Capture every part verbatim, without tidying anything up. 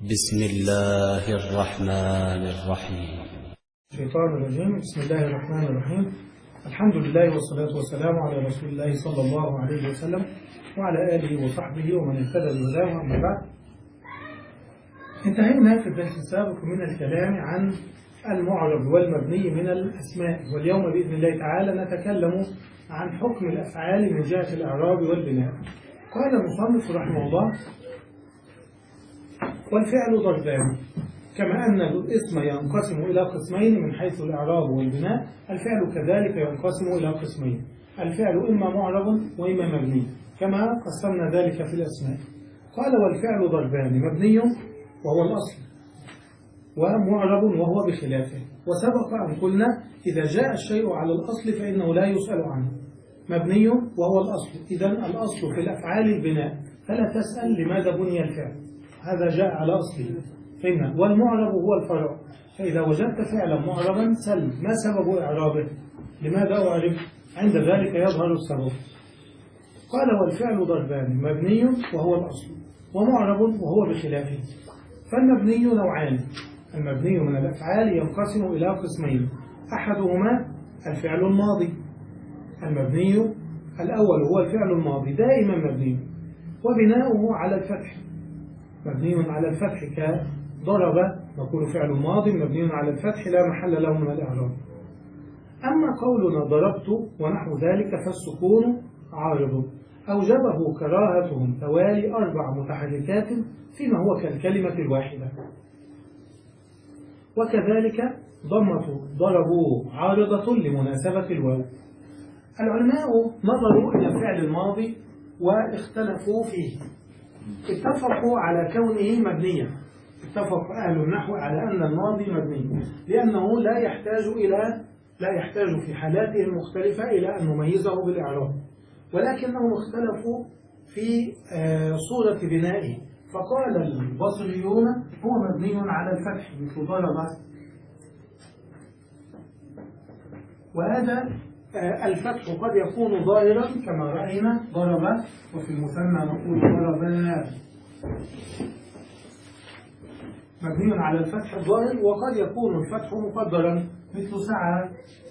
بسم الله الرحمن الرحيم. الشيطان الرجيم. بسم الله الرحمن الرحيم. الحمد لله والصلاة والسلام على رسول الله صلى الله عليه وسلم وعلى آله وصحبه ومن اهتدى بهداه. أما بعد، انتهينا في الدرس السابق من الكلام عن المعرب والمبني من الأسماء، واليوم بإذن الله تعالى نتكلم عن حكم الأفعال من جهة الإعراب والبناء. قال المصنف رحمه الله: والفعل ضربان، كما أن الاسم ينقسم إلى قسمين من حيث الإعراب والبناء، الفعل كذلك ينقسم إلى قسمين، الفعل إما معرب وإما مبني، كما قسمنا ذلك في الأسماء. قال: والفعل ضربان، مبني وهو الأصل، ومعرب وهو بخلافه. وسبق أن قلنا إذا جاء الشيء على الأصل فإنه لا يسأل عنه. مبني وهو الأصل، إذن الأصل في الأفعال البناء، فلا تسأل لماذا بني الفعل، هذا جاء على أصله. فهمنا. والمعرب هو الفرع، فإذا وجدت فعلا معربا سل ما سبب إعرابه، لماذا أعرب، عند ذلك يظهر السبب. قال: والفعل ضربان، مبني وهو الأصل، ومعرب وهو بخلافه. فالمبني نوعان، المبني من الأفعال ينقسم إلى قسمين، أحدهما الفعل الماضي. المبني الأول هو الفعل الماضي دائما مبني، وبناؤه على الفتح، مبني على الفتح كضرب، نقول فعل ماضي مبني على الفتح لا محل له من الإعراب. أما قولنا ضربت ونحو ذلك فالسكون عارض، أوجبه كراهتهم توالي أربع متحركات فيما هو كالكلمة الواحدة. وكذلك ضمة ضربوا عارضة لمناسبة الواو. العلماء نظروا إلى الفعل الماضي واختلفوا فيه، اتفقوا على كونه مبنيا، اتفق أهل النحو على أن الماضي مبني، لأنه لا يحتاج إلى لا يحتاج في حالاته المختلفة إلى أن نميزه بالإعراب، ولكنهم اختلفوا في صورة بنائه. فقال البصريون هو مبني على الفتح مثل ضرب، وهذا الفتح قد يكون ظاهرا كما رأينا ضرب، وفي المثنى نقول ضربا، مبني على الفتح الظاهر، وقد يكون الفتح مقدرا مثل سعى،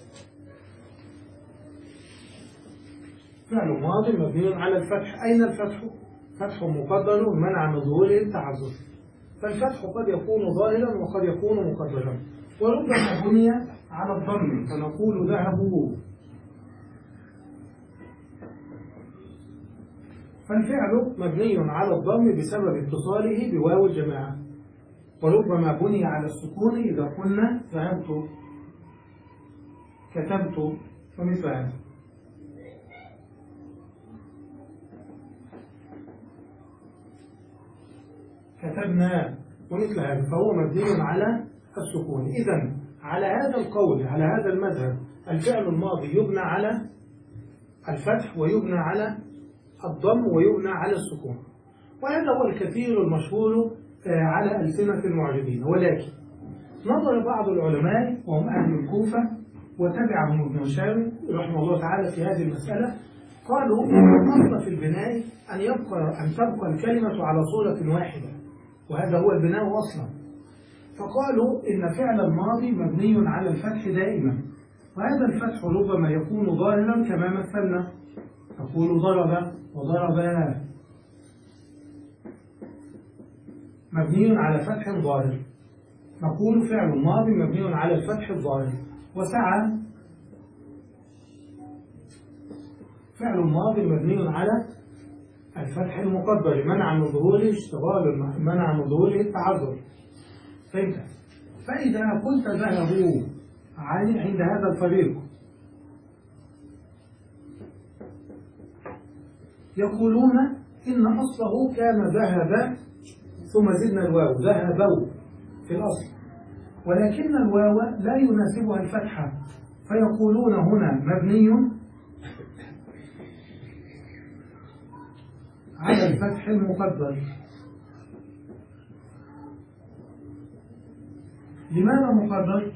فعل ماضي مبني على الفتح. أين الفتح؟ فتح مقدر منع من ظهوره التعذر، فالفتح قد يكون ظاهرا وقد يكون مقدرا. وربما بني على الضم، فنقول ذهبوا، فالفعل مبني على الضم بسبب اتصاله بواو الجماعة. وربما بني على السكون إذا قلنا ذهبت، كتبت، ومثل هذا. كتبنا ومثل هذا، فهو مبني على السكون. إذن على هذا القول، على هذا المذهب، الفعل الماضي يبنى على الفتح ويبنى على الضم ويبنى على السكون، وهذا هو الكثير المشهور على ألسنة المعربين. ولكن نظر بعض العلماء وهم أهل الكوفة وتبعهم ابن هشام رحمه الله تعالى في هذه المسألة، قالوا الأصل في البناء أن يبقى أن تبقى الكلمة على صورة واحدة، وهذا هو البناء أصلا. فقالوا إن فعل الماضي مبني على الفتح دائما، وهذا الفتح ربما يكون ظاهرا كما مثلنا، نقول ضرب وضربا، مبني على فتح ظاهر، نقول فعل ماضي مبني على الفتح الظاهر. وسعى فعل ماضي مبني على الفتح المقدر منع من ظهوره اشتغال، منع من ظهوره التعذر. فهمت؟ فإذا قلت ذهبوا عند هذا الفريق يقولون إن أصله كان ذهب ثم زدنا الواو، ذهبوا في الأصل، ولكن الواو لا يناسبها الفتحة، فيقولون هنا مبني على الفتح المقدر. لماذا مقدر؟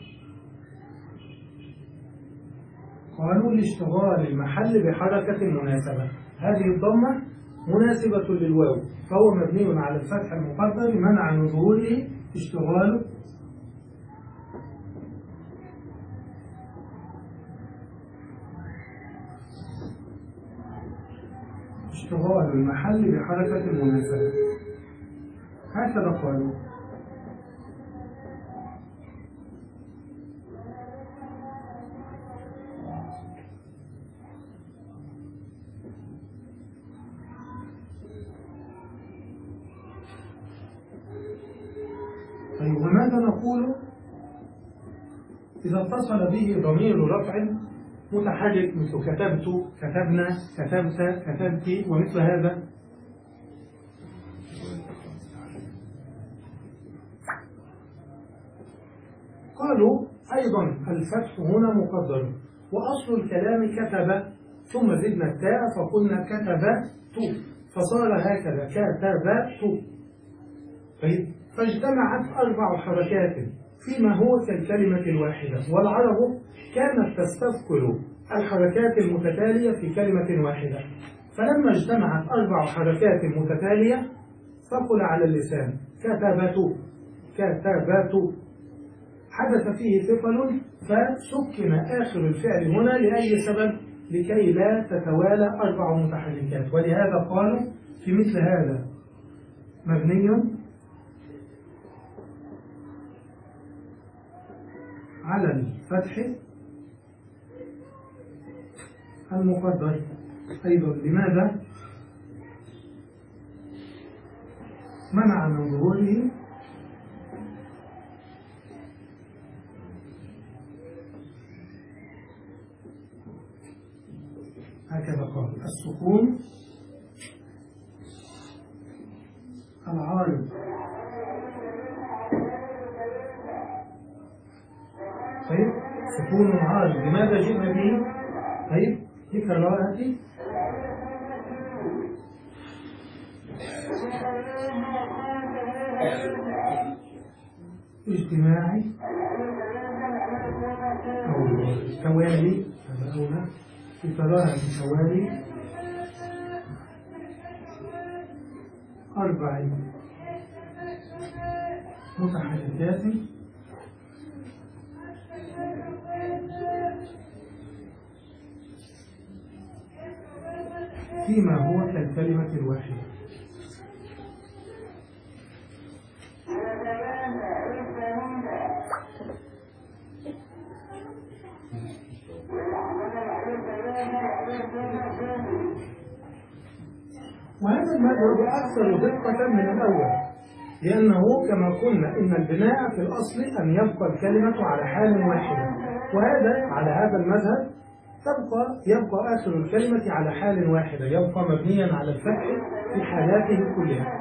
قالوا لاشتغال المحل بحركة المناسبة، هذه الضمة مناسبة للواو، فهو مبني على الفتح المقدر منع من ظهوره اشتغال اشتغال المحل بحركة المناسبة. هكذا قالوا. طيب وماذا نقول إذا اتصل به ضمير رفع متحرك مثل كتبت، كتبنا، كتبت، كتبت ومثل هذا؟ قالوا أيضا الفتح هنا مقدر، وأصل الكلام كتب ثم زدنا التاء فقلنا كتبت فصار هكذا كتبت. طيب فاجتمعت أربع حركات فيما هو كالكلمة الواحدة، والعرب كانت تستذكر الحركات المتتالية في كلمة واحدة، فلما اجتمعت أربع حركات متتالية ثقل على اللسان كتبت كتبت، حدث فيه ثقل فسكن آخر الفعل هنا لأي سبب؟ لكي لا تتوالى أربع متحركات، ولهذا قالوا في مثل هذا مبني على الفتح المقدر. أيضا لماذا؟ منع من ظهوره هكذا قال السكون العارض. طيب سكون عارض لماذا جئنا به؟ طيب لكراهة اجتماعي أو توالي، هذا أولى، لكراهة توالي أربع متحركات فيما هو كالكلمة الواحدة. وهذا المذهب أكثر دقة من الأول، لأنه كما قلنا إن البناء في الأصل أن يبقى الكلمة على حال واحدة، وهذا على هذا المذهب تبقى يبقى آخر الكلمة على حال واحدة، يبقى مبنيا على الفتح في حالاته كلها.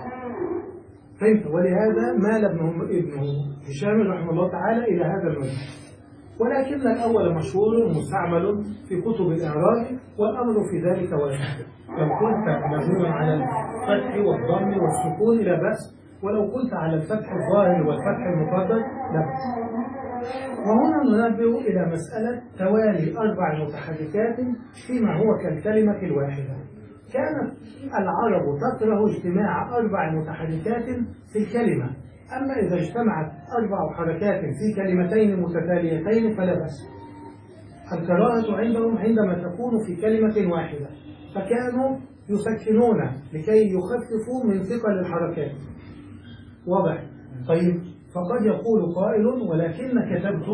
فهمت؟ ولهذا مال ابن ابن هشام رحمه الله تعالى إلى هذا المذهب، ولكن الأول مشهور مستعمل في كتب الإعراب، والأمر في ذلك واسع. لو كنت مبنيا على الفتح والضم والسكون لا بأس، ولو كنت على الفتح الظاهر والفتح المقدر لا بأس. وهنا ننبه إلى مسألة توالي أربع متحركات فيما هو كالكلمة الواحدة. كانت العرب تكره اجتماع أربع متحركات في الكلمة، أما إذا اجتمعت أربع حركات في كلمتين متتاليتين فلا بأس. الكراهة عندهم عندما تكون في كلمة واحدة، فكانوا يسكنون لكي يخففوا من ثقل الحركات. واضح؟ طيب فقد يقول قائل ولكن كتبت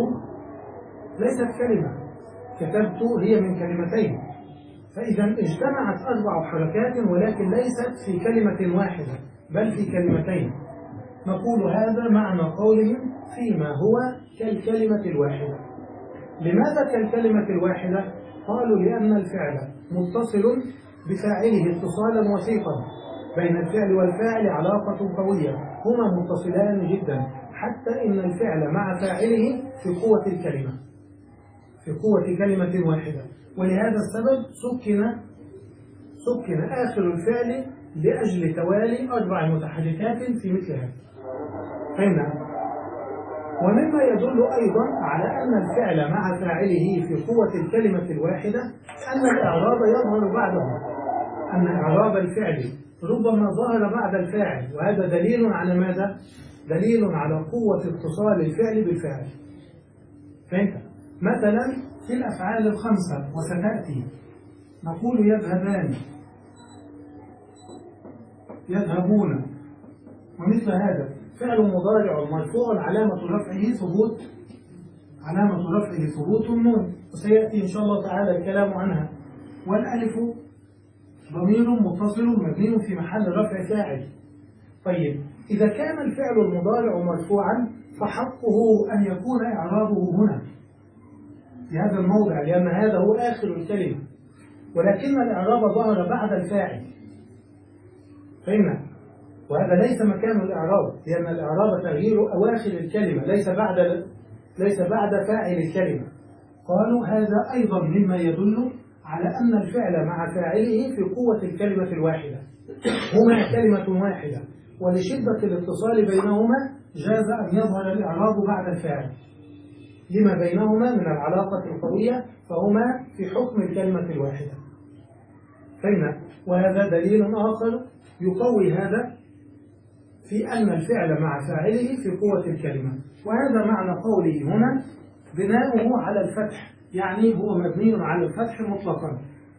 ليست كلمة، كتبت هي من كلمتين، فإذا اجتمعت أربع حركات ولكن ليست في كلمة واحدة بل في كلمتين. نقول هذا معنى قولهم فيما هو كالكلمة الواحدة. لماذا كالكلمة الواحدة؟ قالوا لأن الفعل متصل بفاعله اتصالا وثيقا، بين الفعل والفاعل علاقة قوية، هما متصلان جدا، حتى إن الفعل مع فاعله في قوة الكلمة، في قوة كلمة واحدة. ولهذا السبب سكن سكن آخر الفعل لأجل توالي أربع متحركات في مثل هذا. فهمنا؟ ومما يدل أيضا على أن الفعل مع فاعله في قوة الكلمة الواحدة أن الإعراب يظهر بعده، أن إعراب الفعل ربما ظهر بعد الفاعل، وهذا دليل على ماذا؟ دليل على قوة اتصال الفعل بالفاعل. فهمت؟ مثلا في الأفعال الخمسة وستأتي نقول يذهبان، يذهبون، ومثل هذا فعل مضارع مرفوع علامة رفعه ثبوت علامة رفعه ثبوت النون، وسيأتي إن شاء الله تعالى الكلام عنها. والألف ضمير متصل مبني في محل رفع فاعل. طيب إذا كان الفعل المضارع مرفوعا فحقه أن يكون إعرابه هنا في هذا الموضع، لأن هذا هو آخر الكلمة، ولكن الإعراب ظهر بعد الفاعل. فهمنا؟ وهذا ليس مكان الإعراب، لأن الإعراب تغيير أواخر الكلمة ليس بعد ليس بعد فاعل الكلمة. قالوا هذا أيضا مما يدل على أن الفعل مع فاعله في قوة الكلمة الواحدة، هما كلمة واحدة، ولشدة الاتصال بينهما جاز أن يظهر الإعراب بعد الفاعل لما بينهما من العلاقة القوية، فهما في حكم الكلمة الواحدة. فهمنا؟ وهذا دليل آخر يقوي هذا في أن الفعل مع فاعله في قوة الكلمة. وهذا معنى قوله هنا بناؤه على الفتح، يعني هو مبني على الفتح مطلقا.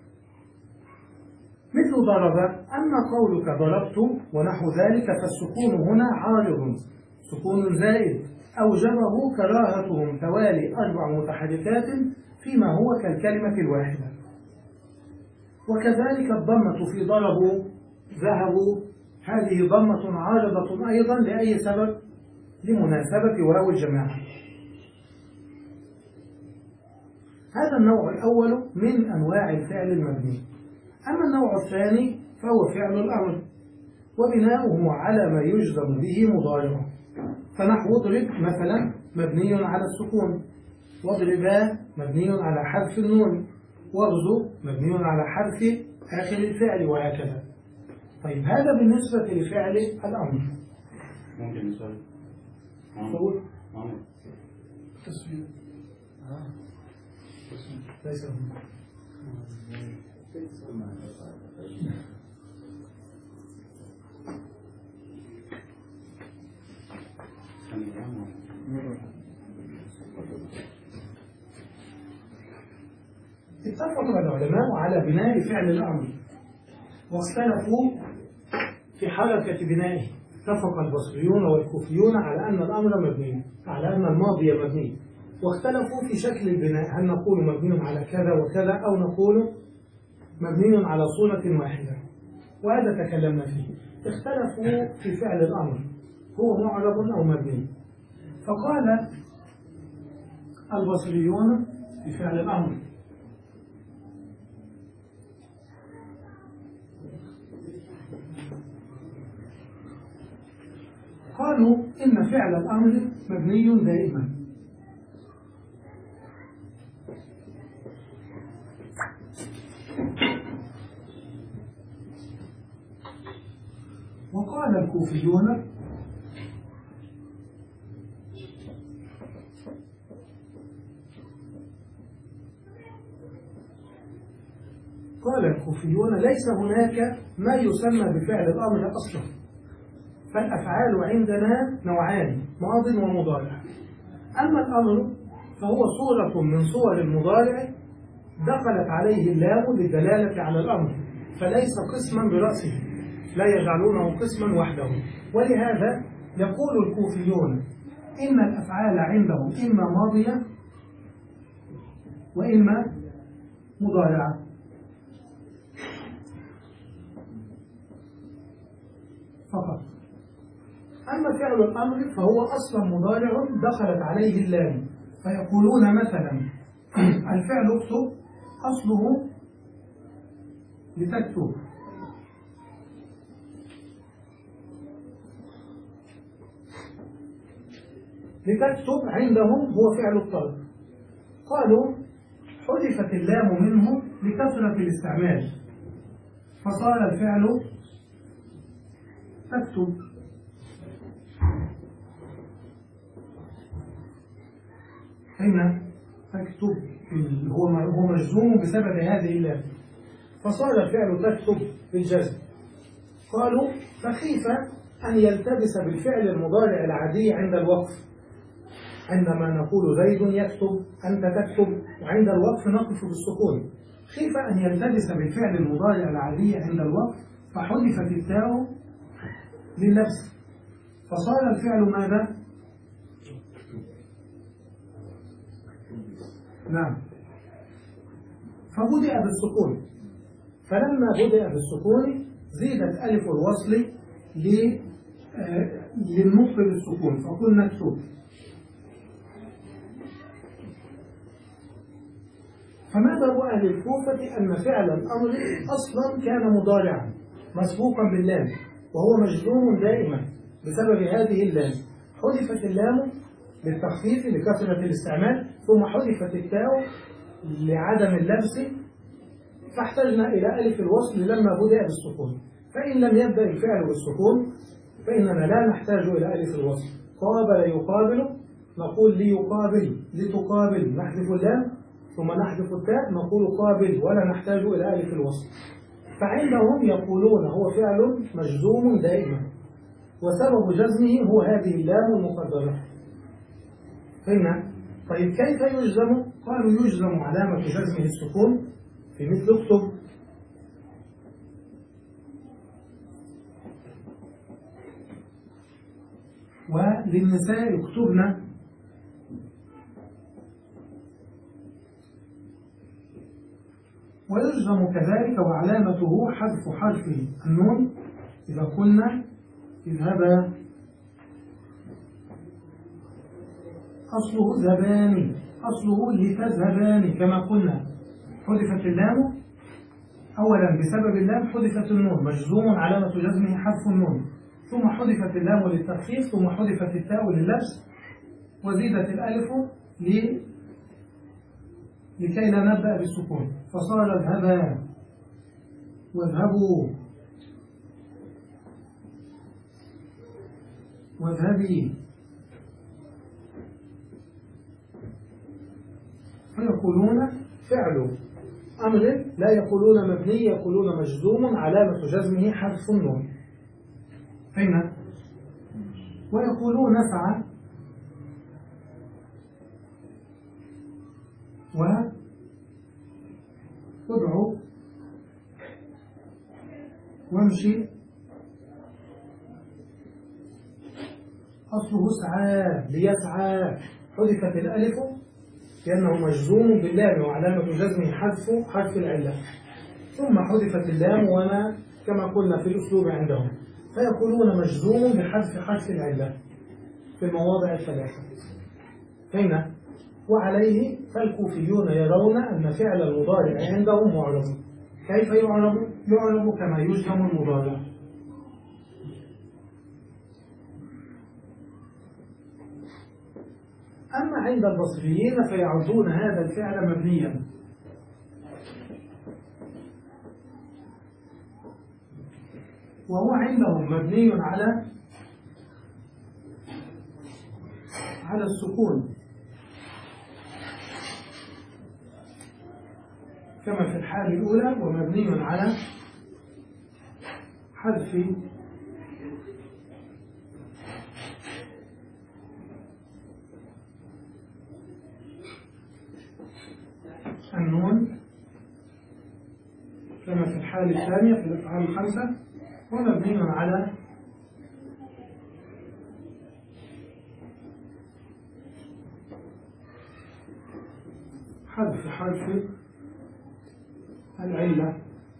مثل ضرب، أما قولك ضربت ونحو ذلك فالسكون هنا عارض، سكون زائد أوجبه كراهتهم توالي أربع متحركات فيما هو كالكلمة الواحدة. وكذلك الضمة في ضربوا ذهبوا، هذه ضمة عارضة أيضا لأي سبب؟ لمناسبة واو الجماعة. هذا النوع الأول من أنواع الفعل المبني. أما النوع الثاني فهو فعل الأمر، وبناؤه على ما يجزم به مضارعه. فنحو اضرب مثلا مبني على السكون، واضربا مبني على حذف النون، واغزو مبني على حذف آخر الفعل، وهكذا. طيب هذا بالنسبة لفعل الأمر. ممكن مثال قول عمر تصوير آه ليس هم اتفق العلماء على بناء فعل الأمر واختلفوا في حركة بنائه. اتفق البصريون والكوفيون على أن الأمر مبني، على أن الماضي مبني، واختلفوا في شكل البناء، هل نقول مبني على كذا وكذا أو نقول مبني على صورة واحدة، وهذا تكلمنا فيه. اختلفوا في فعل الأمر هو معرب أو مبني. فقال البصريون في فعل الأمر قالوا إن فعل الأمر مبني دائما، وقال الكوفيون قال الكوفيون ليس هناك ما يسمى بفعل الأمر أصلا، فالأفعال عندنا نوعان، ماض ومضارع. أما الأمر فهو صورة من صور المضارع دخلت عليه اللام للدلالة على الأمر، فليس قسما برأسه، لا يجعلونه قسما وحده. ولهذا يقول الكوفيون إن الأفعال عندهم إما ماضية وإما مضارعة. فقط. أما فعل الأمر فهو أصلا مضارع دخلت عليه اللام، فيقولون مثلا الفعل اكتب أصله لتكتب، لتكتب عندهم هو فعل الطلب. قالوا حذفت اللام منه لكثرة الاستعمال فصار الفعل تكتب. هنا تكتب هو هو مجزوم بسبب هذه اللام، فصار الفعل تكتب بالجزم. قالوا فكيف أن يلتبس بالفعل المضارع العادي عند الوقف؟ عندما نقول زيد يكتب، أنت تكتب، وعند الوقف نقف بالسكون. كيف أن يلتبس بالفعل المضارع العادي عند الوقف فحذفت التاء لللبس، فصار الفعل ماذا؟ نعم، فبدأ بالسكون. فلما بدأ بالسكون زيدت ألف الوصل للنطق بالسكون فقلنا نكتب. فمذهب أهل الكوفة أن فعل الأمر أصلا كان مضارعا مسبوقا باللام وهو مجزوم دائما بسبب هذه اللام، حذفت اللام للتخفيف لكثرة الاستعمال، ثم حذفت التاء لعدم اللبس، فاحتجنا إلى ألف الوصل لما بدأ بالسكون. فإن لم يبدأ الفعل بالسكون فإننا لا نحتاج إلى ألف الوصل. قابل يقابل نقول ليقابل، لتقابل نحذف اللام ثم نحذف التاء نقول قابل ولا نحتاج إلى ألف الوصل. فعندهم يقولون هو فعل مجزوم دائما وسبب جزمه هو هذه اللام المقدرة. فهمنا؟ طيب كيف يجزم؟ قالوا يجزم علامة جزمه السكون في مثل اكتب، وللنساء يكتبن، ويجزم كذلك وعلامته حذف حرف النون إذا قلنا اذهبا، أصله ذهبان، أصله لتذهبان كما قلنا. حذفت اللام أولا بسبب اللام، حذفت النون مجزوم علامة جزمه حذف النون، ثم حذفت اللام للتخفيف، ثم حذفت التاء لللبس، وزيدت الألف ل... لكي لا نبدأ بالسكون، فصار اذهبا واذهبوا واذهبي. فيقولون فعل أمر لا يقولون مبني، يقولون مجزوم علامة جزمه حذف النون. فهمنا؟ ويقولون نسعى وادعو وامشي، أصله سعى ليسعى، حذفت الألف لأنه مجزوم باللام وعلامة جزمه حذف حرف العلة، ثم حذفت اللام وما كما قلنا في الأسلوب عندهم، فيقولون مجزوم بحذف حرف العلة في المواضع الثلاثة. فهنا؟ وعليه فالكوفيون يرون أن فعل المضارع عندهم معرب. كيف يعرب؟ يعرب كما يجزم المضارع. أما عند البصريين فيعدون هذا الفعل مبنيا، وهو عندهم مبني على على السكون كما في الحال الأولى، ومبني على حذف النون كما في الحال الثانية في الأفعال الخمسة، ومبني على حذف حرف العلة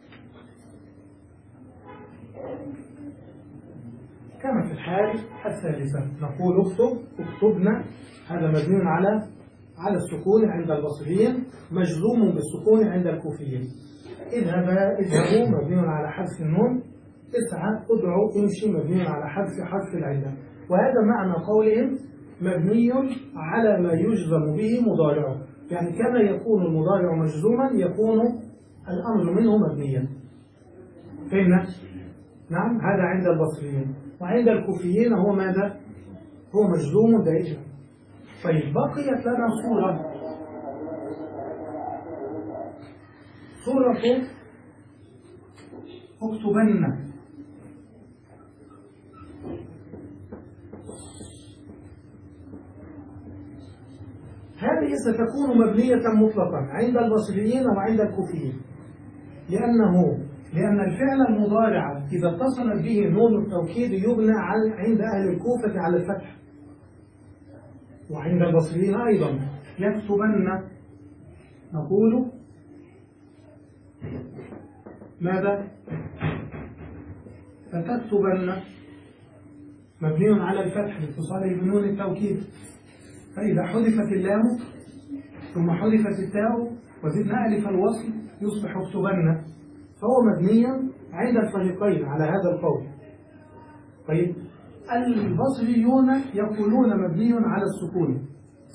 كما في الحال الثالثة. نقول اكتب، اكتبنا، هذا مبني على على السكون عند البصريين، مجزوم بالسكون عند الكوفيين. اذهبا، اذهبوا مبني على حذف النون، اسعى، ادعوا، امشي مبني على حذف حرف العلة. وهذا معنى قولهم مبني على ما يجزم به مضارعه، يعني كما يكون المضارع مجزوما يكون الأمر منه مبنيا. فهمنا؟ نعم، هذا عند البصريين. وعند الكوفيين هو ماذا؟ هو مجزوم دائما. طيب بقيت لنا صورة صورة اكتبن. هذه ستكون مبنية مطلقا عند البصريين وعند الكوفيين، لأنه لأن الفعل المضارع إذا اتصل به نون التوكيد يبنى عند أهل الكوفة على الفتح، وعند البصريين أيضا. يكتبن نقول ماذا؟ فتكتبن مبني على الفتح لاتصاله بنون التوكيد، فإذا حذفت اللام ثم حذفت التاء وزدنا ألف الوصل يصبح اكتبن، فهو مبني عند الفريقين على هذا القول. طيب البصريون يقولون مبني على السكون،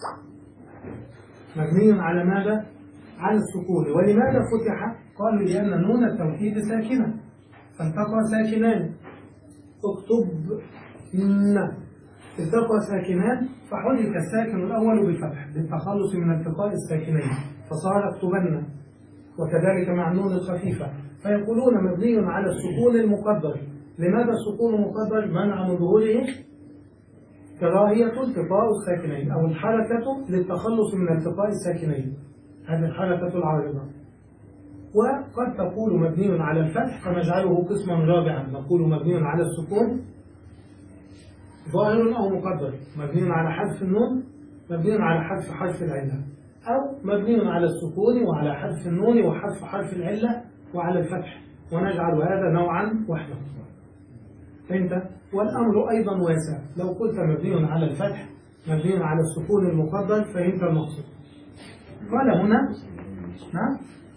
مبني على ماذا؟ على السكون. ولماذا فتح؟ قالوا لأن نون التوكيد ساكنة فالتقى ساكنان، اكتب ن التقى ساكنان فحذف الساكن الأول بالفتح للتخلص من التقاء الساكنين فصار اكتبن، وكذلك مع النون الخفيفة. فيقولون مبني على السكون المقدر. لماذا السكون المقدر؟ منع من ظهوره كراهية التقاء الساكنين أو الحركة للتخلص من التقاء الساكنين، هذه الحركة العارضة. وقد تقول مبني على الفتح فنجعله قسما رابعا، نقول مبني على السكون ظاهر أو مقدر، مبني على حذف النون، مبني على حذف حرف العلة، أو مبني على السكون وعلى حذف النون وحذف حرف العلة وعلى الفتح، ونجعل هذا نوعا وحده. فهمت؟ والأمر أيضا واسع، لو قلت مبني على الفتح مبني على السكون المقدر فهمت المقصود. قال هنا نعم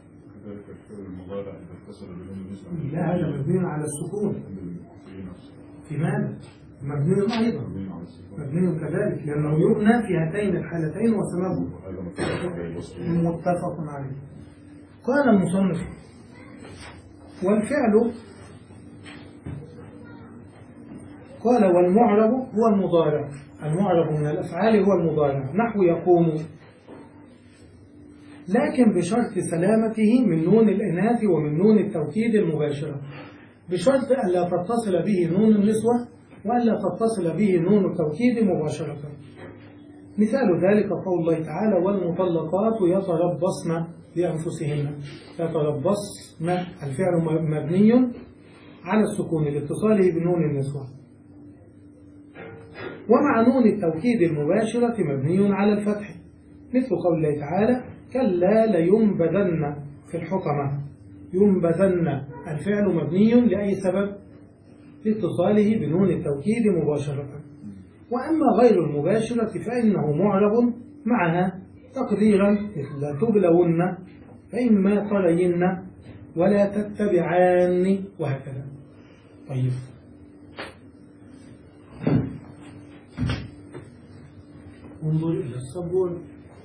لا، هذا مبني على السكون في ماذا؟ مبني أيضا مبني كذلك، لأنه يبنى في هاتين الحالتين وسببه متفق عليه. قال المصنف والفعل، قال والمعرب هو المضارع، المعرب من الأفعال هو المضارع، نحو يقوم، لكن بشرط سلامته من نون الإناث ومن نون التوكيد المباشرة، بشرط ألا تتصل به نون النسوة وألا تتصل به نون التوكيد مباشرة. مثال ذلك قول الله تعالى والمطلقات يتربصن بأنفسهن، يتربصن الفعل مبني على السكون لاتصاله بنون النسوة، ومع نون التوكيد المباشرة مبني على الفتح، مثل قول الله تعالى كلا لينبذن في الحطمة، ينبذن الفعل مبني لأي سبب؟ لاتصاله بنون التوكيد مباشرة. وأما غير المباشرة فإنه معرب معها تقديرا مثل تبلون فإما ترين ولا تتبعان وهكذا. طيب انظر إلى الصبور.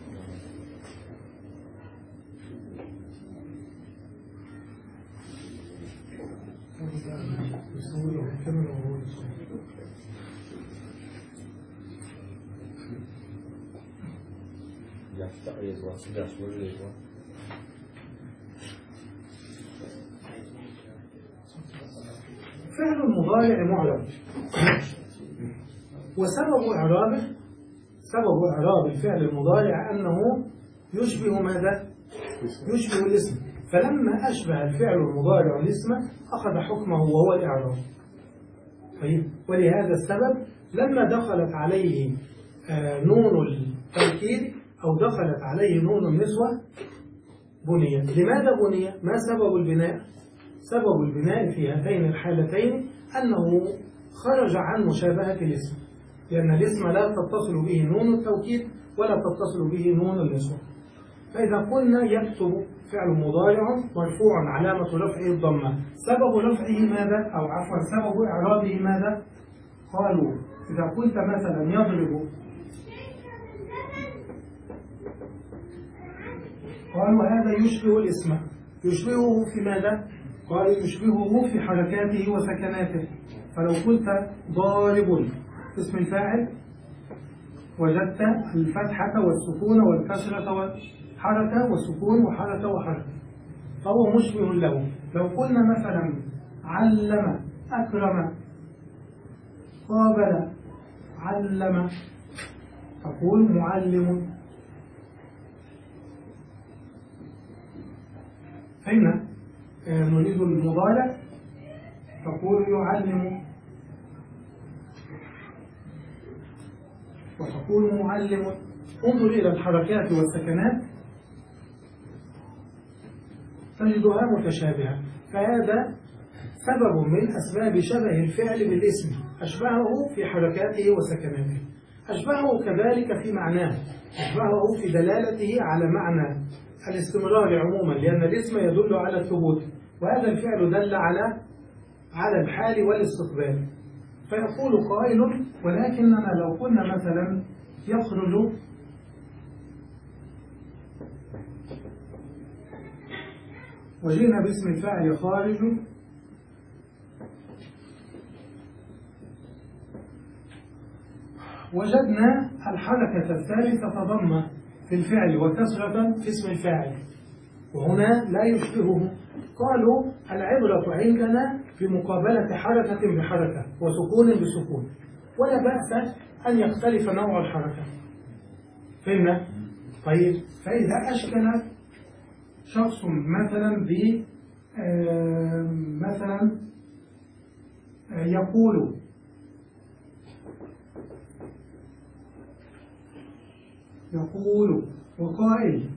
فعل المضارع معرب، وسبب إعرابه سبب إعراب الفعل المضارع أنه يشبه ماذا؟ يشبه الاسم، فلما أشبه الفعل المضارع الاسم أخذ حكمه وهو الإعراب. طيب ولهذا السبب لما دخلت عليه نون التوكيد أو دخلت عليه نون النسوة بني. لماذا بني؟ ما سبب البناء؟ سبب البناء في هاتين الحالتين أنه خرج عن مشابهة الاسم، لأن الاسم لا تتصل به نون التوكيد ولا تتصل به نون النسوة. فإذا قلنا يكتب فعل مضارع مرفوع علامة رفعه الضمة، سبب رفعه ماذا؟ أو عفوا سبب إعرابه ماذا؟ قالوا إذا قلت مثلا يضرب، قالوا هذا يشبه الاسم، يشبهه في ماذا؟ قالوا يشبهه في حركاته وسكناته. فلو قلت ضارب اسم الفاعل وجدت الفتحة والسكون والكسرة وحركة وسكون وحركة وحركة، فهو مشبه له. لو قلنا مثلا علم أكرم قابل علم، تقول معلم هنا نريد المضارع، تقول يعلم وتقول معلم. انظر إلى الحركات والسكنات تجدها متشابهة، فهذا سبب من أسباب شبه الفعل بالاسم، أشبهه في حركاته وسكناته، أشبهه كذلك في معناه، أشبهه في دلالته على معنى الاستمرار عموما، لأن الاسم يدل على الثبوت، وهذا الفعل دل على على الحال والاستقبال. فيقول قائل: ولكننا لو قلنا مثلا يخرج وجينا باسم الفاعل خارج، وجدنا الحركة الثالثة تضم في الفعل وكسرة في اسم الفاعل، وهنا لا يشبهه. قالوا: العبرة عندنا بمقابلة حركة بحركة وسكون بسكون، ولا بأس أن يختلف نوع الحركة. فهمنا؟ طيب، فإذا أشكل شخص مثلا ب مثلا يقول يقول وقائل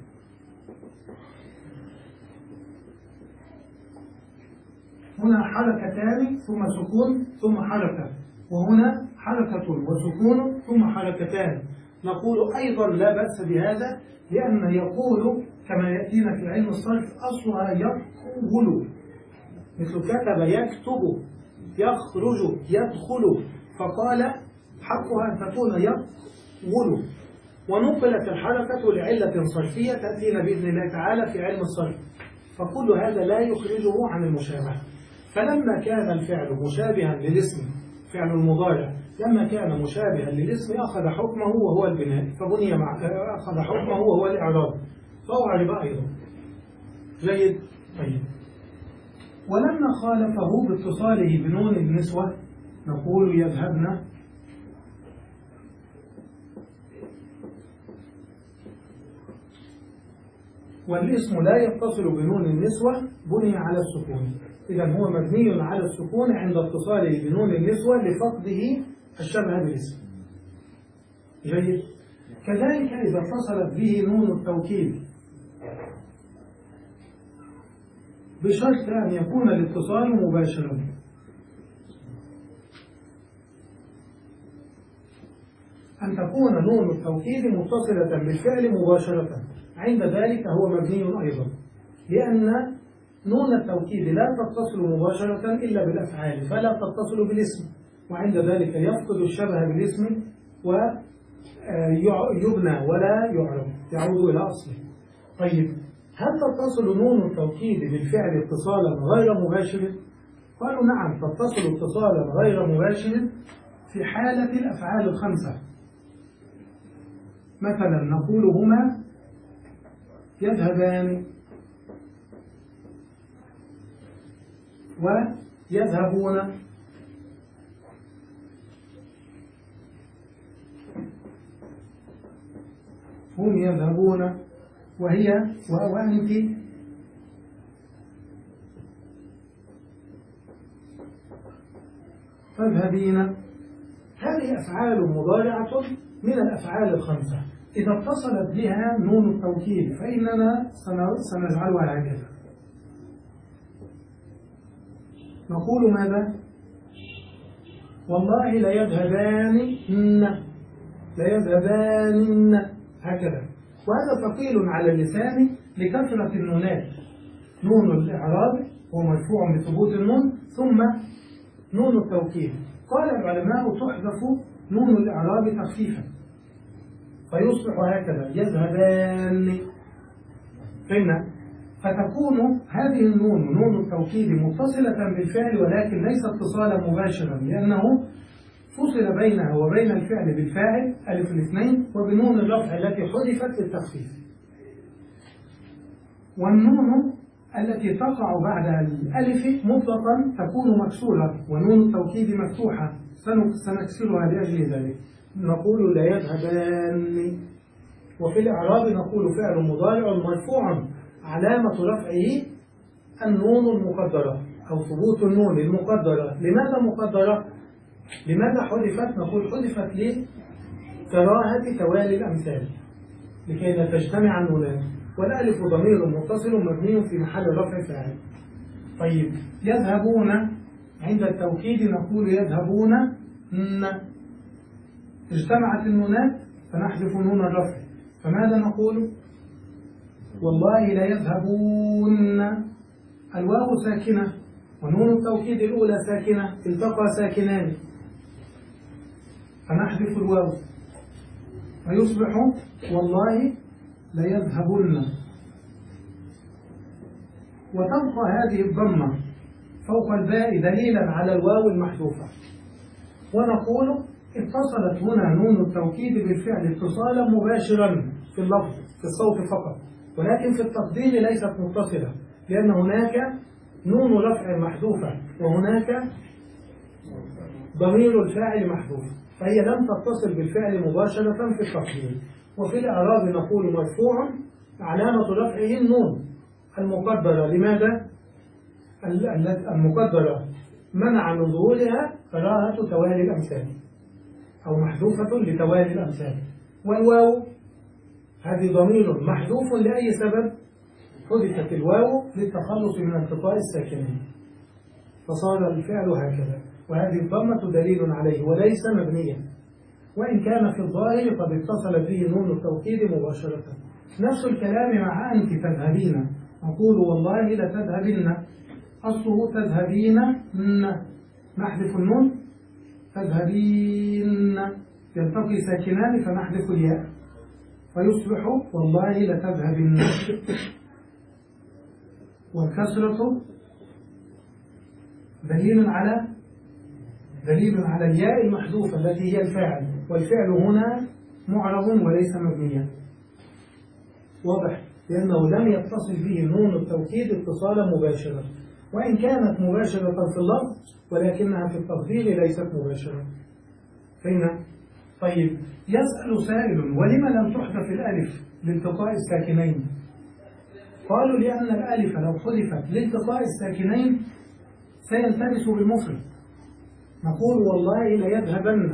هنا حركتان ثم سكون ثم حركة، وهنا حركة وسكون ثم حركتان، نقول أيضا لا بأس بهذا، لأن يقول كما يأتينا في علم الصرف أصلها يقول، مثل كتب يكتب، يخرج يدخل، فقال حقها أن تكون يقول، ونقلت الحركة لعلة صرفية تأتينا بإذن الله تعالى في علم الصرف، فكل هذا لا يخرجه عن المشابهة. فلما كان الفعل مشابها للاسم، فعل المضارع لما كان مشابها للاسم أخذ حكمه وهو البناء، فبني مع أخذ حكمه وهو الإعراب، فأعرب أيضا. جيد. طيب، ولما خالفه باتصاله بنون النسوة نقول يذهبن، والاسم لا يتصل بنون النسوة بني على السكون، إذا هو مبني على السكون عند اتصاله بنون النسوة لفقده الشبه بالاسم. جيد. كذلك إذا اتصلت به نون التوكيد بشرط أن يكون الاتصال مباشرا، أن تكون نون التوكيد متصلة بالفعل مباشرة، عند ذلك هو مبني أيضا، لأن نون التوكيد لا تتصل مباشرة إلا بالأفعال، فلا تتصل بالاسم، وعند ذلك يفقد الشبه بالاسم ويبنى ولا يعرب، يعود إلى أصله. طيب، هل تتصل نون التوكيد بالفعل اتصالا غير مباشر؟ قالوا نعم، تتصل اتصالا غير مباشر في حالة الأفعال الخمسة. مثلا نقول هما يذهبان ويذهبون، هم يذهبون، وهي وأنت تذهبين. هذه أفعال مضارعة من الأفعال الخمسة، إذا اتصلت بها نون التوكيد فإننا سنجعلها هكذا، نقول ماذا؟ والله لا يذهبان لا يذهبان، هكذا. وهذا ثقيل على اللسان لكثرة النونات، نون الإعراب هو مرفوع بثبوت النون، ثم نون التوكيد. قال العلماء تحذف نون الإعراب تخفيفا فيصبح هكذا يذهبان. فهمنا؟ فتكون هذه النون نون التوكيد متصلة بالفعل ولكن ليس اتصالا مباشرا، لأنه فصل بينها وبين الفعل بالفاعل ألف الاثنين وبنون الرفع التي حذفت للتخفيف. والنون التي تقع بعد الألف مطلقا تكون مكسورة، ونون التوكيد مفتوحة سنكسرها لأجل ذلك، نقول لا يذهبان. وفي الإعراب نقول فعل مضارع مرفوع علامة رفعه النون المقدرة أو ثبوت النون المقدرة. لماذا مقدرة؟ لماذا حذفت؟ نقول حذفت لكراهة توالي الأمثال لكي لا تجتمع النونات، والألف ضمير متصل مبني في محل رفع فاعل. طيب يذهبون عند التوكيد نقول يذهبون ن، اجتمعت النونات فنحذف نون الرفع، فماذا نقول؟ والله لا يذهبون، الواو ساكنة ونون التوكيد الأولى ساكنة، التقى ساكنان فنحذف الواو فيصبح والله لا يذهبن، وتبقى هذه الضمة فوق الباء دليلا على الواو المحذوفة. ونقول اتصلت هنا نون التوكيد بالفعل اتصالا مباشرا في اللفظ في الصوت فقط، ولكن في التقدير ليست متصلة، لأن هناك نون رفع محذوفة وهناك ضمير الفاعل محذوف، فهي لم تتصل بالفعل مباشرة في التقدير. وفي الإعراب نقول مرفوع علامة رفعه النون المقدرة. لماذا؟ المقدرة منع من ظهورها كراهة توالي الأمثال أو محذوفة لتوالي الأمثال. والواو هذه ضمير محذوف لأي سبب؟ حذفت الواو للتخلص من التقاء الساكنين فصار الفعل هكذا، وهذه الضمة دليل عليه وليس مبنيا، وإن كان في الظاهر قد اتصلت به نون التوكيد مباشرة. نفس الكلام مع أنت تذهبين، نقول والله لتذهبن، أصله تذهبين نحذف النون، تذهبين يلتقي ساكنان فنحذف الياء فيصبح والله لتذهبن، والكسرة دليل على دليل على الياء المحذوفة التي هي الفاعل، والفعل هنا معرب وليس مبنيا. واضح؟ لأنه لم يتصل به نون التوكيد اتصالا مباشرا، وإن كانت مباشرة في اللفظ ولكنها في التقدير ليست مباشرة. فهنا طيب يسأل سائل ولم لم تحذف الألف لالتقاء الساكنين؟ قالوا لأن الألف لو حذفت لالتقاء الساكنين سيلتبس بالمفرد، نقول والله ليذهبن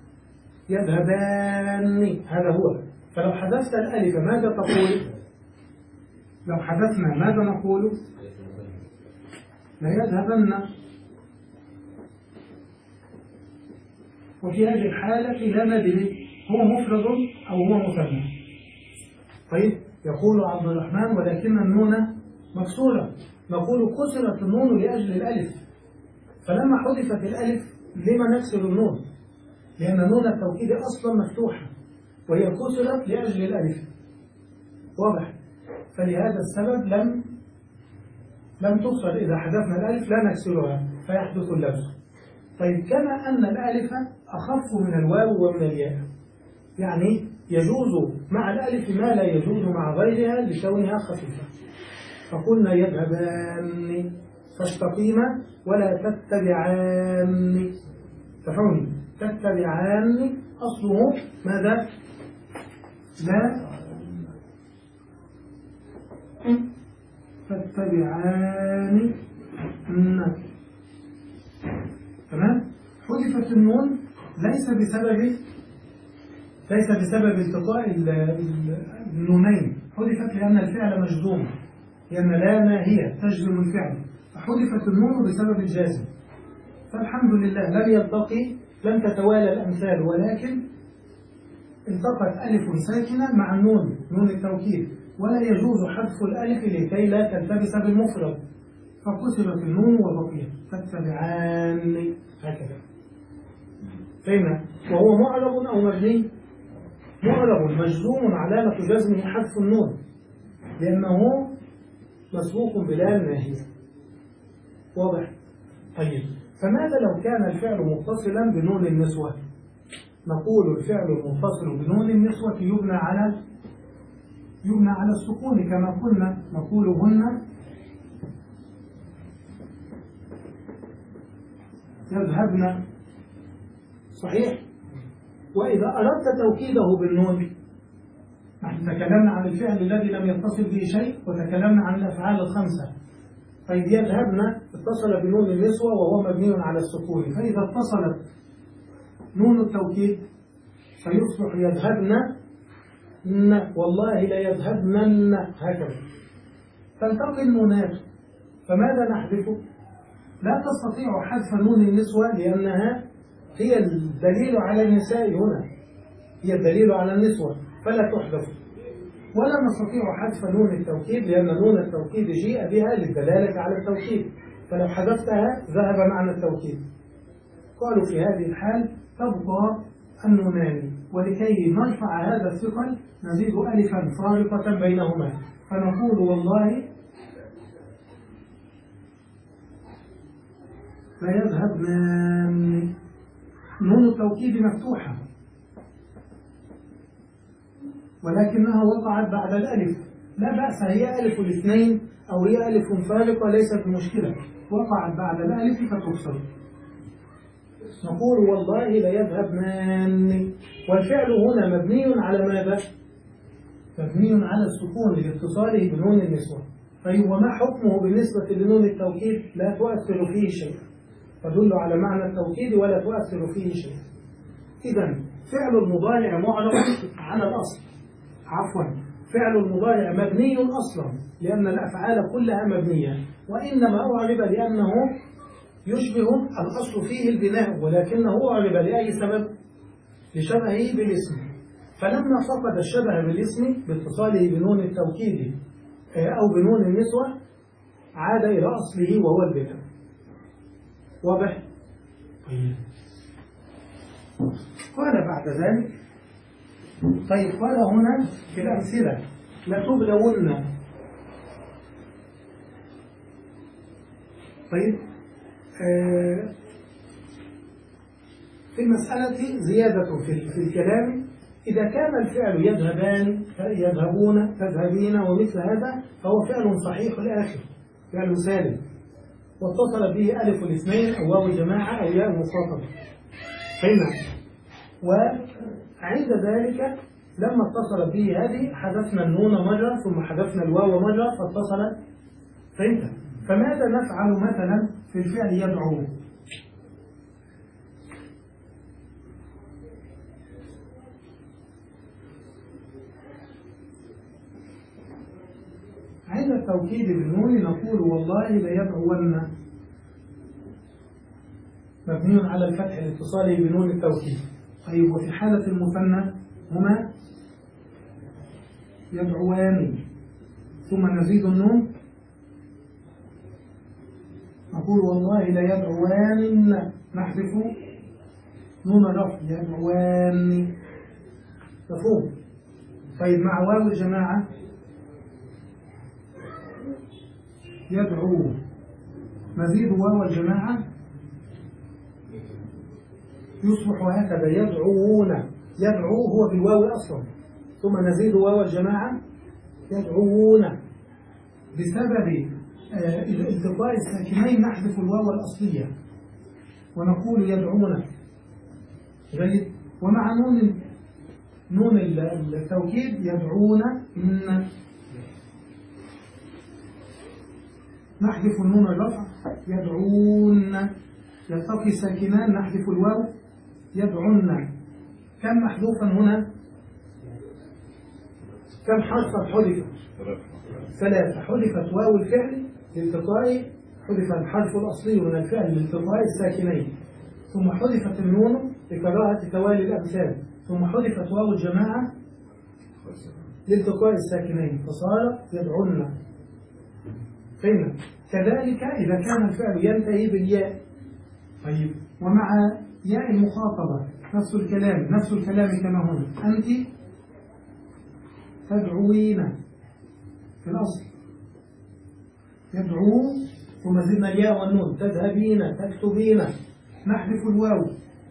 يذهبان، هذا هو. فلو حذفت الألف ماذا تقول؟ لو حذفنا ماذا نقول؟ ليذهبن. وفي هذه الحالة لا ندري هو مفرد أو هو مثنى. طيب يقول عبد الرحمن ولكن النون مكسورة، نقول كسرت النون لأجل الألف، فلما حذفت الألف لما نكسر النون؟ لأن نون التوكيد أصلا مفتوحة وهي كسرت لأجل الألف. واضح؟ فلهذا السبب لم لم تكسر، إذا حذفنا الألف لا نكسرها فيحدث اللبس. طيب كما أن الألف أخف من الواو ومن الياء، يعني يجوز مع الألف ما لا يجوز مع غيرها لكونها خفيفة، فقلنا يذهبان فاستقيما ولا تتبعان. تفهمني؟ تتبعان أصله ماذا؟ لا تتبعان. تمام؟ حذفت النون ليس بسبب ليس بسبب التقاء النونين، حذفت لأن الفعل مجزوم، لأن لا ما هي تجزم الفعل، فحذفت النون بسبب الجازم. فالحمد لله لم يلتقي، لم تتوالى الأمثال، ولكن التقت ألف ساكنة مع النون، نون التوكيد، ولا يجوز حذف الألف لكي لا تلتبس بالمفرد، فكسرت النون وبقيت تتبعان هكذا. فهنا وهو معرب أو مبني؟ معرب مجزوم علامة جزمه حذف النون لأنه مسبوق بلام ناهية. واضح؟ طيب فماذا لو كان الفعل متصلا بنون النسوة؟ نقول الفعل المتصل بنون النسوة يبنى على يبنى على السكون كما قلنا، نقول هن يذهبن، صحيح؟ وإذا أردت توكيده بالنون، نحن تكلمنا عن الفعل الذي لم يتصل به شيء وتكلمنا عن الأفعال الخمسة، طيب يذهبن اتصل بنون النسوة وهو مبني على السكون، فإذا اتصلت نون التوكيد فيصبح يذهبن ن، والله لا يذهبن هكذا، تلتقي النونات. فماذا نحذف؟ لا تستطيع حذف نون النسوة لأنها هي الدليل على النساء هنا، هي الدليل على النسوة فلا تحذف. ولا نستطيع حذف نون التوكيد لأن نون التوكيد جيء بها للدلالة على التوكيد، فلو حذفتها ذهب معنى التوكيد. قالوا في هذه الحال تبقى النونان، ولكي نرفع هذا الثقل نزيد ألفا فارقة بينهما، فنقول والله لا يذهبن. نون التوكيد مفتوحة ولكنها وقعت بعد الألف، لا بأس، هي ألف الاثنين أو هي ألف فارقة ليست مشكلة، وقعت بعد الألف فتكسر. نقول والله لا يذهبن، والفعل هنا مبني على ماذا؟ مبني على السكون لاتصاله بنون النسوة. طيب وما حكمه بالنسبة لنون التوكيد؟ لا تؤثر فيه شيء، تدل على معنى التوكيد ولا تؤثر فيه شيء. إذن فعل المضارع معرب على الأصل، عفوا فعل المضارع مبني أصلا لأن الأفعال كلها مبنية، وإنما أعرب لأنه يشبه الأصل فيه البناء، ولكنه أعرب لأي سبب؟ لشبهه بالاسم. فلما فقد الشبه بالاسم باتصاله بنون التوكيد أو بنون النسوة عاد إلى أصله وهو البناء. واضح؟ قال بعد ذلك طيب قال هنا في الأمثلة لتبلون. طيب آه في المسألة زيادة في الكلام، إذا كان الفعل يذهبان يذهبون تذهبين ومثل هذا فهو فعل صحيح الآخر، فعل سالم، واتصل به ألف الاثنين أو واو الجماعة أو ياء المخاطبة. فهمنا؟ وعند ذلك لما اتصلت به هذه حذفنا النون مرة ثم حذفنا الواو مرة فاتصلت. فهمت؟ فماذا نفعل مثلا في الفعل يدعو؟ عند التوكيد بالنون نقول والله ليدعون، مبني على الفتح الاتصالي بنون التوكيد. طيب وفي حالة المثنى هما يدعوان ثم نزيد النون نقول والله ليدعوان، نحذف نون الرفع يدعوان. مفهوم؟ طيب مع واو الجماعة يدعو، نزيد واو الجماعة يصبح هكذا يدعوون، يدعو هو بالواو أصلا، ثم نزيد واو الجماعة يدعوون. بسبب التقاء الساكنين نحذف الواو الأصلية ونقول يدعون. جيد. ومع نون نون التوكيد يدعون إن، نحذف النون الرفع يدعون، يلتقي ساكنان نحذف الواو يدعون. كم محذوفا هنا؟ كم حرفا حذف؟ ثلاثة. حذفت واو الفعل لالتقاء، حذف الحرف الأصلي من الفعل لالتقاء الساكنين، ثم حذفت النون لكراهة توالي الأمثال، ثم حذفت واو الجماعة لالتقاء الساكنين فصار يدعون. فهمنا؟ كذلك إذا كان الفعل ينتهي بالياء. طيب ومع ياء المخاطبة نفس الكلام، نفس الكلام كما هنا، أنت تدعوين في الأصل يدعو ثم زدنا الياء والنون، تذهبين تكتبين، نحذف الواو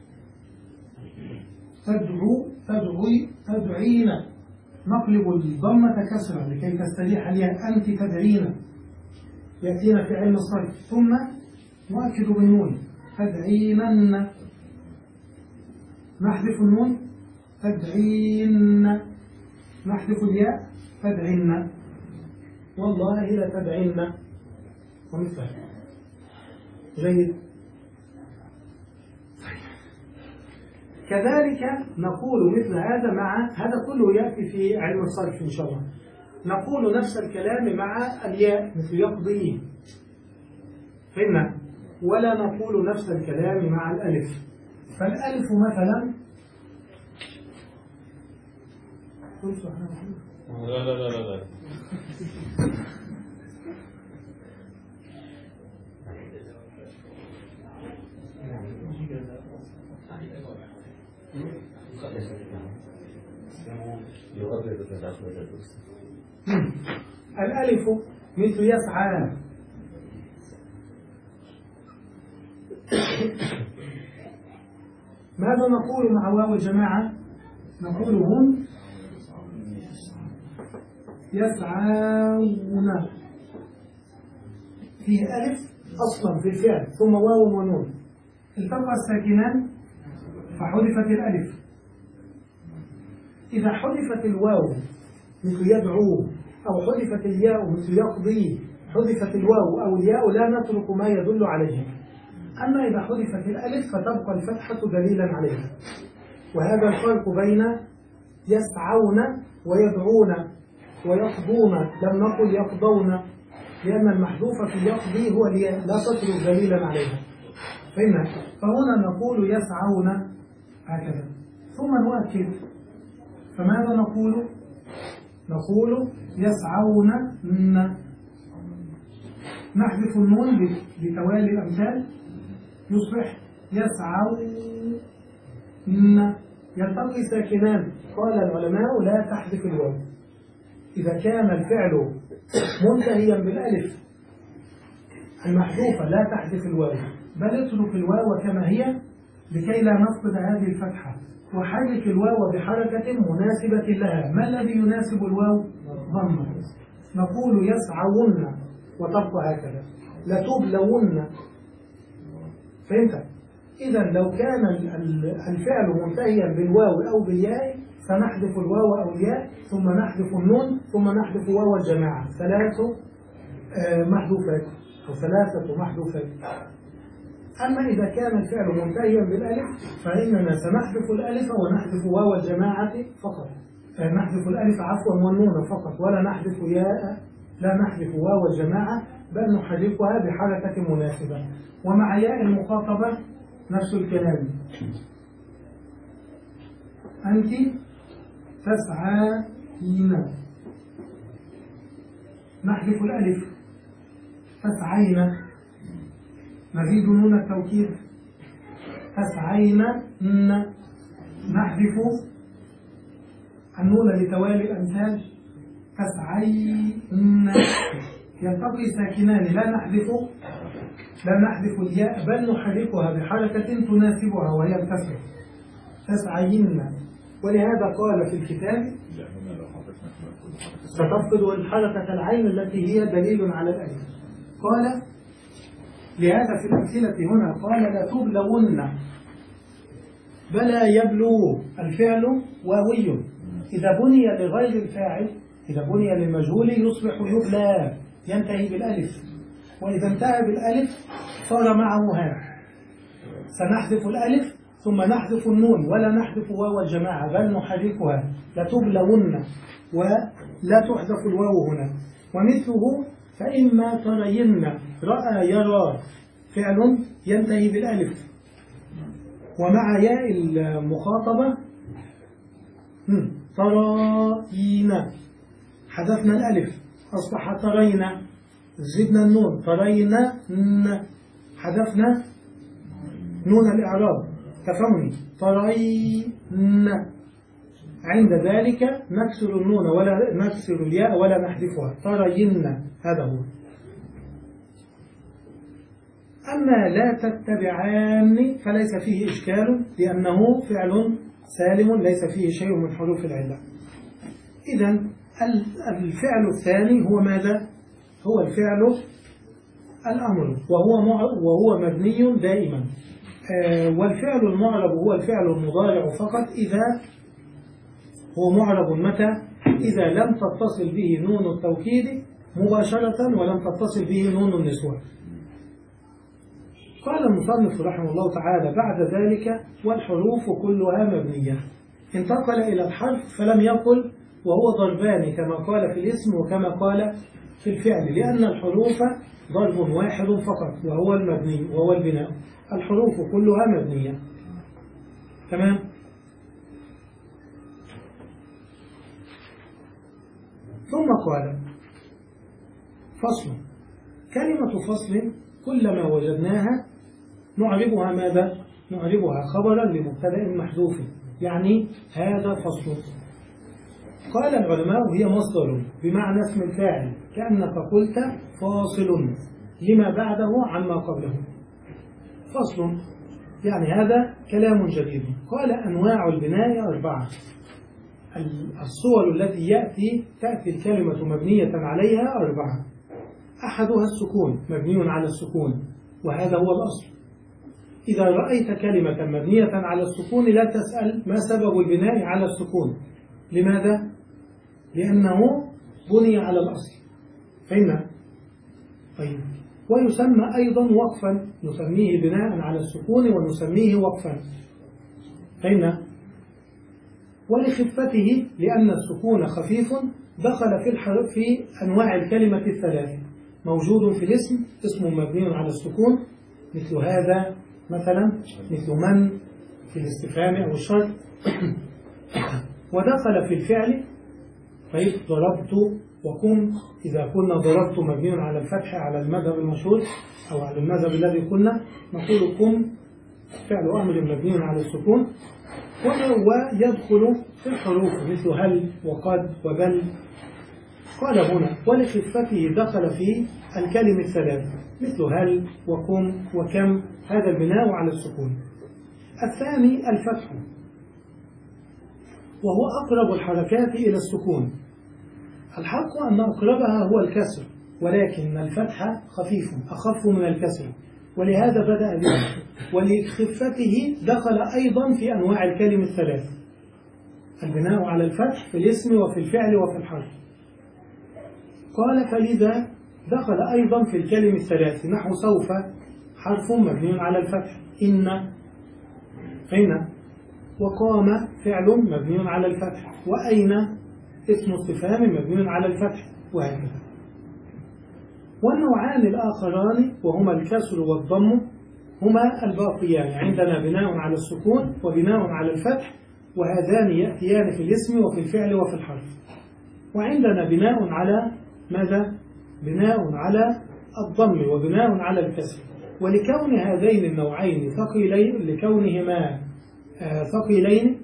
تدعو تدعوي تدعين، نقلب الضمة كسرة لكي تستريح الياء، أنت تدعين، يأتينا في علم الصرف، ثم نؤكد بالنون تدعينن، نحذف النون تدعين، نحذف الياء تدعين، والله لا تدعين. ومثل هذا. جيد. كذلك نقول مثل هذا مع هذا كله يأتي في علم الصرف إن شاء الله. نقول نفس الكلام مع الياء مثل يقضي، فهمنا؟ ولا نقول نفس الكلام مع الألف. فالألف مثلا لا لا لا لا لا الألف مثل يسعى، ماذا نقول مع واو الجماعة؟ نقول هم يسعون، فيه ألف أصلا في الفعل ثم واو ونون، التقى الساكنان فحذفت الألف. إذا حذفت الواو مثل يدعو أو حذفت الياء مثل يقضي، حذفت الواو أو الياء لا نترك ما يدل عليه. أما إذا حذفت الألف فتبقى الفتحة دليلا عليها. وهذا الفرق بين يسعون ويدعون ويقضون. لم نقل يقضون لأن المحذوف في يقضي هو الياء لا تترك دليلا عليها، فهمنا؟ فهنا نقول يسعون هكذا ثم نؤكد. فماذا نقول؟ نقول يسعون، نحذف النون بتوالي الأمثال يصبح يسعون، يلتقي ساكنان. قال العلماء لا تحذف الواو إذا كان الفعل منتهيا بالألف المحذوفة، لا تحذف الواو بل اترك الواو كما هي لكي لا نفقد هذه الفتحة، وحرك الواو بحركة مناسبة لها. ما الذي يناسب الواو؟ ضمة. نقول يسعون وتبقى هكذا، لتبلون، فهمت؟ إذا لو كان الفعل منتهيا بالواو أو بالياء سنحذف الواو أو الياء ثم نحذف النون ثم نحذف واو الجماعة، ثلاث محذوفات أو ثلاثة محذوفات. أما إذا كان الفعل منتهيا بالألف فإننا سنحذف الألف ونحذف واو الجماعة فقط، نحذف الألف عفوا والنون فقط، ولا نحذف ياء، لا نحذف واو الجماعة بل نحركها بحركة مناسبة. ومع ياء المخاطبة نفس الكلام، أنت تسعين، نحذف الألف تسعين، نزيد نون التوكيد تسعين، نحذف النون لتوالي الأمثال تسعين، يلتقي ساكنان لا نحذف لا نحذف الياء بل نحركها بحركة تناسبها وهي الكسر تسعين. ولهذا قال في الكتاب ستفقد الحركة العين التي هي دليل على الألف. قال لهذا في الأمثلة هنا قال لتبلون، بلى يبلو الفعل واوي، إذا بني لغير الفاعل إذا بني للمجهول يصبح يبلى ينتهي بالألف، وإذا انتهى بالألف صار معه هاء. سنحذف الألف ثم نحذف النون ولا نحذف واو الجماعة بل نحركها لتبلون ولا تحذف الواو هنا. ومثله فإما ترين، رأى يرى فعل ينتهي بالألف، ومع ياء المخاطبة تراين حذفنا الألف أصبح ترين، زدنا النون ترينا، حذفنا نون الإعراب تفهمني ترين. عند ذلك نكسر النون ولا نكسر الياء ولا نحذفها ترين، هذا هو. أما لا تتبعان فليس فيه إشكال لأنه فعل سالم ليس فيه شيء من حروف العلة. إذن الفعل الثاني هو ماذا؟ هو الفعل الأمر وهو وهو مبني دائما. والفعل المعرب هو الفعل المضارع فقط، إذا هو معرب متى؟ إذا لم تتصل به نون التوكيد مباشرة ولم تتصل به نون النسوة. قال المصنف رحمه الله تعالى بعد ذلك والحروف كلها مبنية. انتقل إلى الحرف فلم يقل وهو ضربان كما قال في الاسم وكما قال في الفعل، لأن الحروف ضرب واحد فقط وهو المبني وهو البناء. الحروف كلها مبنية. تمام. ثم قال فصل. كلمة فصل كلما وجدناها نعربها ماذا؟ نعربها خبرا لمبتدأ محذوف، يعني هذا فصل. قال العلماء هي مصدر بمعنى اسم الفاعل، كأنك قلت فاصل لما بعده عما قبله. فصل يعني هذا كلام جديد. قال أنواع البناء أربعة. الصور التي يأتي تأتي الكلمة مبنية عليها أربعة. أحدها السكون، مبني على السكون، وهذا هو الأصل. إذا رأيت كلمة مبنية على السكون لا تسأل ما سبب البناء على السكون. لماذا؟ لأنه بني على الأصل. فهمنا؟ طيب. ويسمى أيضا وقفا، نسميه بناء على السكون ونسميه وقفا. فهمنا؟ ولخفته لأن السكون خفيف دخل في الحرف في أنواع الكلمة الثلاث. موجود في الاسم اسم مبني على السكون مثل هذا مثلا، مثل من في الاستفهام أو الشرط. ودخل في الفعل طيب ضربت وكم، إذا كنا ضربت مبني على الفتح على المذهب المشهور أو على المذهب الذي كنا نقول كم فعل أمر مبني على السكون. ويدخل في الحروف مثل هل وقد وبل. قال هنا ولخفته دخل في الكلم الثلاث مثل هل وكم وكم، هذا البناء على السكون. الثاني الفتح، وهو أقرب الحركات إلى السكون. الحق أن أقربها هو الكسر، ولكن الفتح خفيف أخف من الكسر، ولهذا بدأ به. ولخفته دخل أيضا في أنواع الكلم الثلاث، البناء على الفتح في الاسم وفي الفعل وفي الحرف. قال فلذا دخل أيضا في الكلم الثلاث، نحو سوف حرف مبني على الفتح، إن أين، وقام فعل مبني على الفتح، وأين اسم استفهام مبني على الفتح، وهكذا. والنوعان الآخران وهما الكسر والضم هما الباقيان، عندنا بناء على السكون وبناء على الفتح، وهذان يأتيان في الاسم وفي الفعل وفي الحرف. وعندنا بناء على ماذا؟ بناء على الضم وبناء على الكسر. ولكون هذين النوعين ثقيلين، لكونهما ثقيلين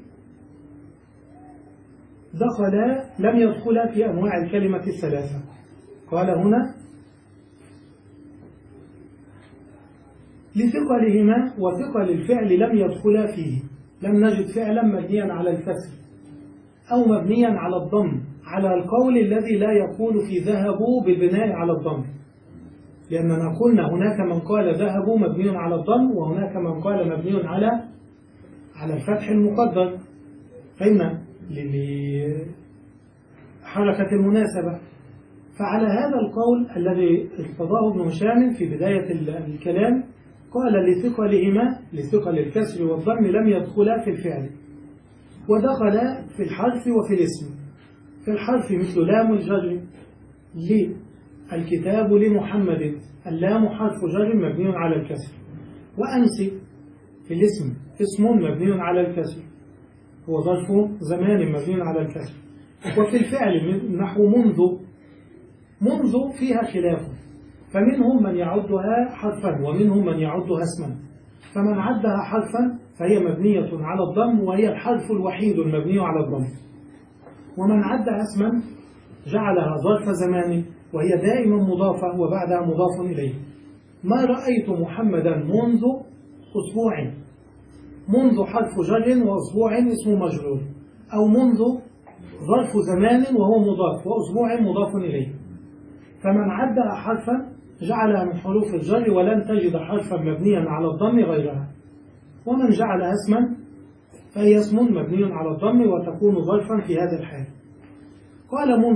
دخلا لم يدخلا في أنواع الكلمة الثلاثة. قال هنا لثقلهما وثقل الفعل لم يدخلا فيه، لم نجد فعلا مبنيا على الكسر أو مبنيا على الضم، على القول الذي لا يقول في ذهبوا بالبناء على الضم، لأننا قلنا هناك من قال ذهبوا مبني على الضم، وهناك من قال مبني على على الفتح المقدر، فإن لحركة المناسبة. فعلى هذا القول الذي ارتضاه ابن هشام في بداية الكلام قال لثقلهما، لثقل الكسر والضم لم يدخلا في الفعل، ودخل في الحرف وفي الاسم. في الحرف مثل لام الجر، للكتاب لمحمد، اللام حرف جر مبني على الكسر. وأنس في الاسم اسم مبني على الكسر، هو ظرف زمان مبني على الكسر. وفي الفعل نحو منذ، منذ فيها خلاف، فمنهم من يعدها حرفا ومنهم من يعدها اسما. فمن عدها حرفا فهي مبنية على الضم، وهي الحرف الوحيد المبني على الضم. ومن عدها اسما جعلها ظرف زمان، وهي دائما مضافة وبعدها مضاف إليه. ما رأيت محمدا منذ أسبوع، منذ حرف جر وأسبوع اسم مجرور، أو منذ ظرف زمان وهو مضاف وأسبوع مضاف إليه. فمن عدها حرفا جعلها من حروف الجر، ولن تجد حرفا مبنيا على الضم غيرها. ومن جعلها اسما فهي اسم مبني على الضم وتكون ظرفا في هذا الحال. قال منذ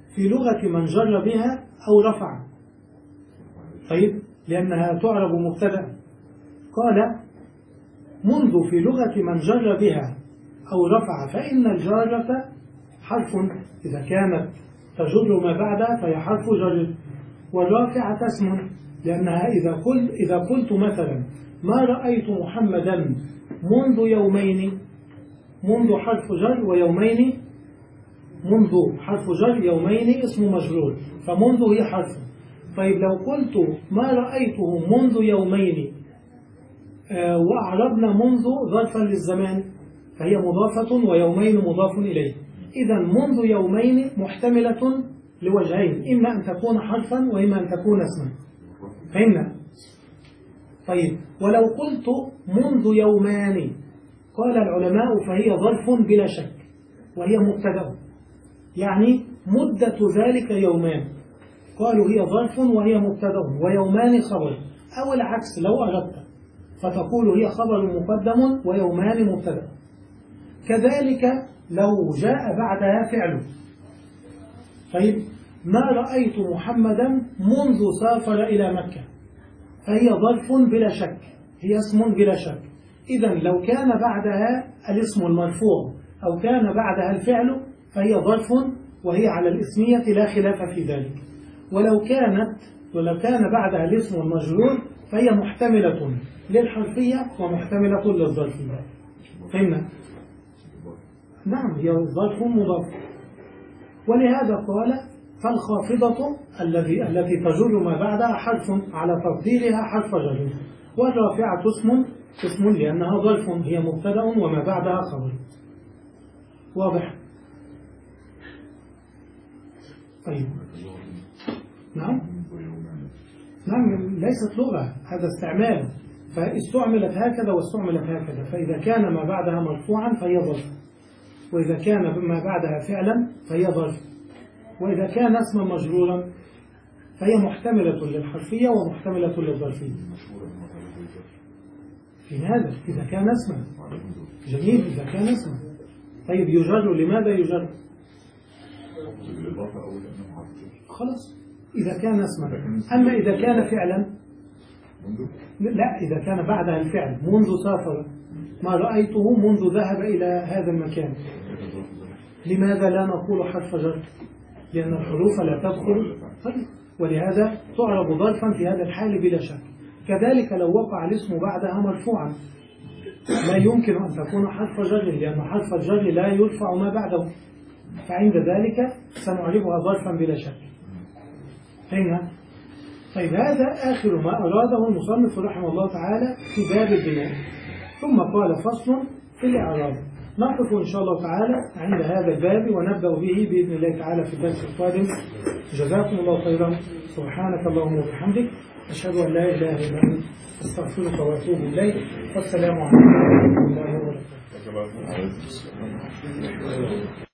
في لغة من جر بها أو رفع. طيب لأنها تعرب مبتدأ. قال منذ في لغة من جر بها أو رفع فإن الجارة حرف إذا كانت تجر ما بعدها فهي حرف جر، والرافعة اسم لأنها إذا قلت, إذا قلت مثلا ما رأيت محمدا منذ يومين، منذ حرف جر ويومين، منذ حرف جر يومين اسم مجرور، فمنذ هي حرف. طيب لو قلت ما رأيته منذ يومين آه وأعربنا منذ ظرفا للزمان فهي مضافة ويومين مضاف إليه. إذا منذ يومين محتملة لوجهين، إما أن تكون حرفا وإما أن تكون اسما. فهمنا؟ طيب ولو قلت منذ يومان قال العلماء فهي ظرف بلا شك وهي مبتدأ، يعني مدة ذلك يومان، قالوا هي ظرف وهي مبتدأ ويومان خبر، أو العكس لو أردت فتقول هي خبر مقدم ويومان مبتدأ. كذلك لو جاء بعدها فعل. طيب ما رأيت محمدا منذ سافر إلى مكة فهي ظرف بلا شك، هي اسم بلا شك. إذا لو كان بعدها الاسم المرفوع أو كان بعدها الفعل فهي ظرف وهي على الاسمية لا خلاف في ذلك. ولو كانت ولو كان بعدها الاسم المجرور فهي محتملة للحرفية ومحتملة للظرفية. فهمنا؟ نعم هي ظرف مضاف. ولهذا قال فالخافضة الذي التي تجر ما بعدها حرف على تقديرها حرف جر، والرافعة اسم اسم لأنها ظرف هي مبتدأ وما بعدها خبر. واضح؟ طيب نعم نعم ليست لغة، هذا استعمال، فاستعملت هكذا واستعملت هكذا. فإذا كان ما بعدها مرفوعا فهي ظرف، وإذا كان ما بعدها فعلا فهي ظرف، وإذا كان اسما مجرورا فهي محتملة للحرفية ومحتملة للظرفية. في هذا إذا كان اسما جميل، إذا كان اسما. طيب يجر، لماذا يجر؟ خلاص إذا كان اسما. أما إذا كان فعلا لا، إذا كان بعدها الفعل منذ سافر ما رأيته منذ ذهب إلى هذا المكان، لماذا لا نقول حرف جر؟ لأن الحروف لا تدخل. طيب ولهذا تعرب ظرفا في هذا الحال بلا شك. كذلك لو وقع الاسم بعدها مرفوعا لا يمكن أن تكون حرف جر، لأن حرف الجر لا يرفع ما بعده، فعند ذلك سنعربها ظرفا بلا شك. فهمنا؟ طيب هذا آخر ما أراده المصنف رحمه الله تعالى في باب البناء. ثم قال فصل في الإعراب. نقف إن شاء الله تعالى عند هذا الباب ونبدأ به بإذن الله تعالى في الدرس القادم. جزاكم الله خيرا. سبحانك اللهم وبحمدك، أشهد أن لا إله إلا أنت، أستغفرك وأتوب إليك. والسلام عليكم ورحمة الله وبركاته.